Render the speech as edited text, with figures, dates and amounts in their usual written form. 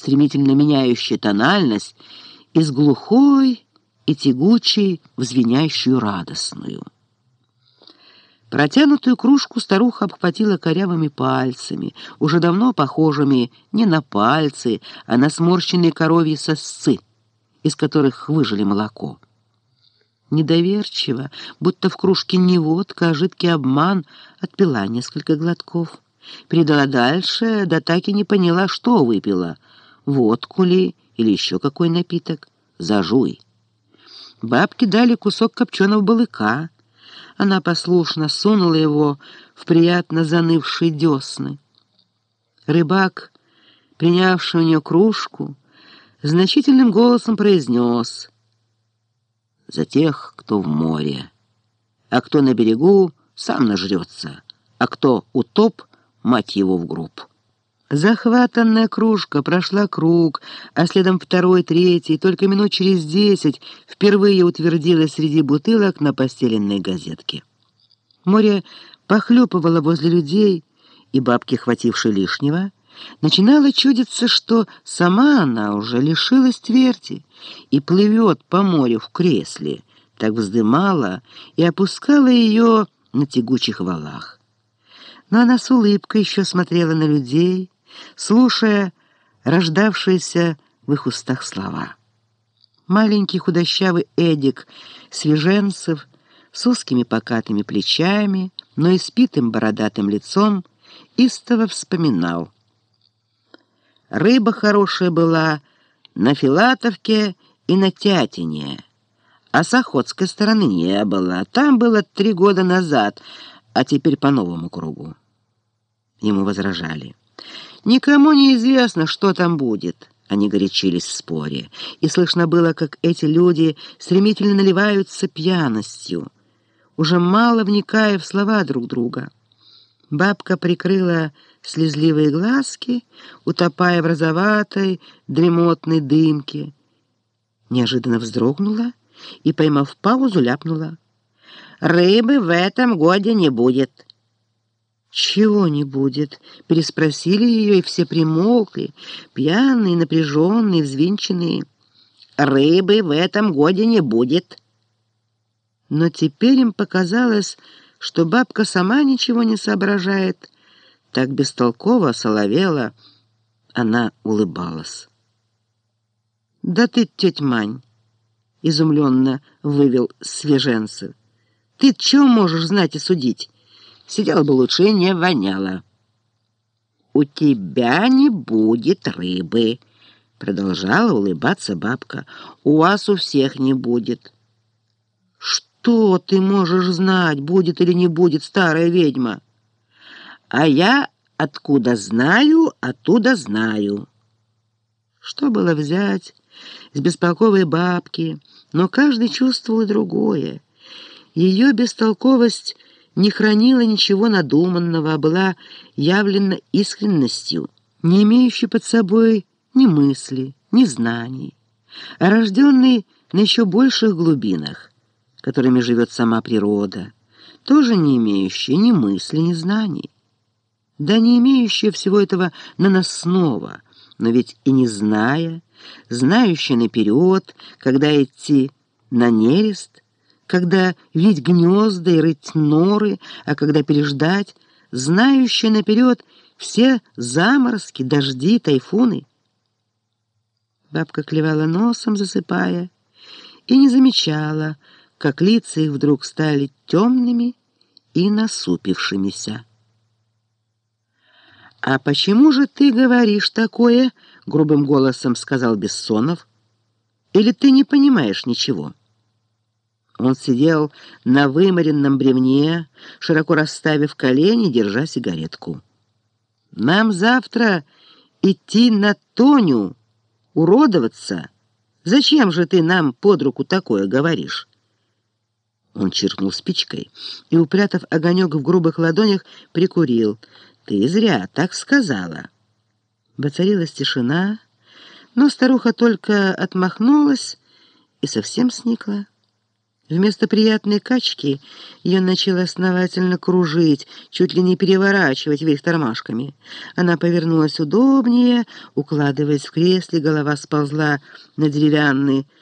стремительно меняющий тональность из глухой и тягучей в звенящую радостную. Протянутую кружку старуха обхватила корявыми пальцами, уже давно похожими не на пальцы, а на сморщенные коровьи сосцы, из которых выжали молоко. Недоверчиво, будто в кружке не водка, а жидкий обман, отпила несколько глотков. Передала дальше, да так и не поняла, что выпила. Водку ли или еще какой напиток? Зажуй. Бабке дали кусок копченого балыка. Она послушно сунула его в приятно занывшие десны. Рыбак, принявший у нее кружку, значительным голосом произнес: «За тех, кто в море, а кто на берегу, сам нажрется, а кто утоп, мать его в гроб». Захватанная кружка прошла круг, а следом второй, третий, только минут через 10 впервые утвердилась среди бутылок на постеленной газетке. Море похлёпывало возле людей, и бабке, хватившей лишнего, начинало чудиться, что сама она уже лишилась тверди и плывет по морю в кресле, так вздымала и опускала ее на тягучих валах. Но она с улыбкой еще смотрела на людей, слушая рождавшиеся в их устах слова. Маленький худощавый Эдик Свеженцев с узкими покатыми плечами, но испитым бородатым лицом истово вспоминал: «Рыба хорошая была на Филатовке и на Тятине, а с Охотской стороны не было. Там было 3 года назад, а теперь по новому кругу». Ему возражали: «Никому не известно, что там будет». Они горячились в споре, и слышно было, как эти люди стремительно наливаются пьяностью, уже мало вникая в слова друг друга. Бабка прикрыла слезливые глазки, утопая в розоватой, дремотной дымке. Неожиданно вздрогнула и, поймав паузу, ляпнула: «Рыбы в этом годе не будет». «Чего не будет?» — переспросили ее, и все примолкли, пьяные, напряженные, взвинченные. «Рыбы в этом годе не будет». Но теперь им показалось, что бабка сама ничего не соображает. Так бестолково соловела, она улыбалась. «Да ты, тетя Мань!» — изумленно вывел Свеженцев. «Ты чего можешь знать и судить? Сидела бы лучше и не воняла». «У тебя не будет рыбы», — продолжала улыбаться бабка. «У вас у всех не будет». «Что ты можешь знать, будет или не будет, старая ведьма?» «А я откуда знаю, оттуда знаю». Что было взять с бестолковой бабки, но каждый чувствовал другое. Ее бестолковость не хранила ничего надуманного, а была явлена искренностью, не имеющей под собой ни мысли, ни знаний, а рожденной на еще больших глубинах, которыми живет сама природа, тоже не имеющая ни мысли, ни знаний. Да не имеющая всего этого наносного, но ведь и не зная, знающая наперед, когда идти на нерест, когда вить гнезда и рыть норы, а когда переждать, знающая наперед все заморозки, дожди, тайфуны. Бабка клевала носом, засыпая, и не замечала, как лица их вдруг стали темными и насупившимися. «А почему же ты говоришь такое?» — грубым голосом сказал Бессонов. «Или ты не понимаешь ничего?» Он сидел на вымаренном бревне, широко расставив колени, держа сигаретку. «Нам завтра идти на Тоню, уродоваться. Зачем же ты нам под руку такое говоришь?» Он чиркнул спичкой и, упрятав огонек в грубых ладонях, прикурил. «Ты зря так сказала». Воцарилась тишина, но старуха только отмахнулась и совсем сникла. Вместо приятной качки ее начало основательно кружить, чуть ли не переворачивать вверх тормашками. Она повернулась удобнее, укладываясь в кресле, голова сползла на деревянный